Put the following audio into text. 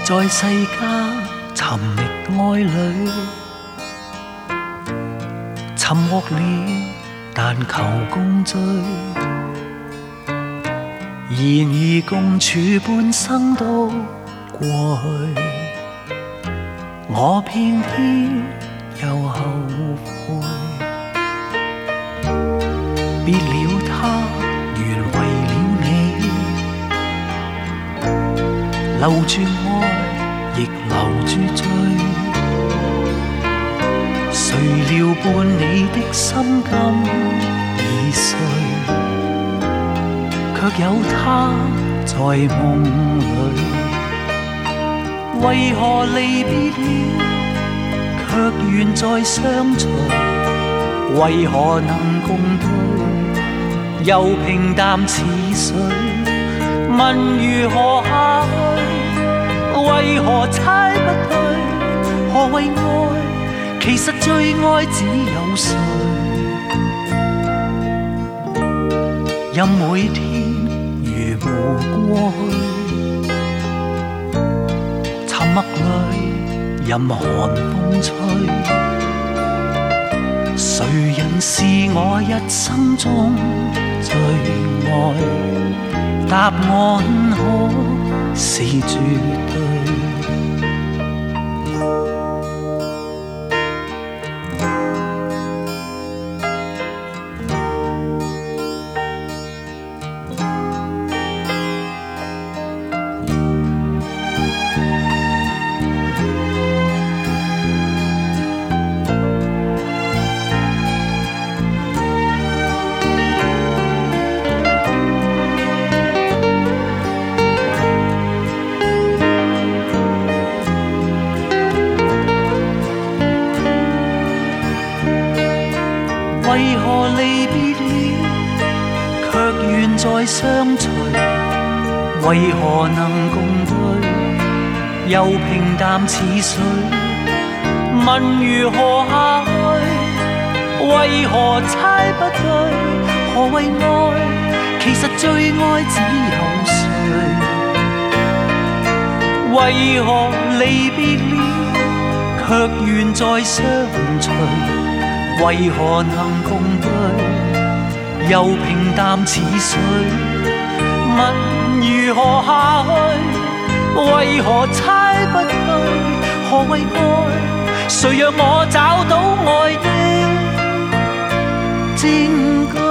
在世間尋覓愛侶，沉默了，但求共聚。然而共處半生都過去，我偏偏又後悔。別了他，原為了你，留住愛，亦留住罪。誰料伴你的心今已碎，卻有他在夢裏。為何離別了，卻願再相隨？為何能共對，又平淡似水？問如何下去，為何猜不對？何謂愛？其實最愛只有誰？任每天如無過去，沉默裏任寒風吹。誰人是我一生中最愛？答案可是絕對。為何離別了，卻願再相隨？為何能共對，又平淡似水？問如何下去，為何猜不對？何謂愛？其實最愛只有誰？為何離別了，卻願再相隨？為何能共對，又平淡似水？問如何下去，為何猜不對？何謂愛？誰讓我找到愛的證據？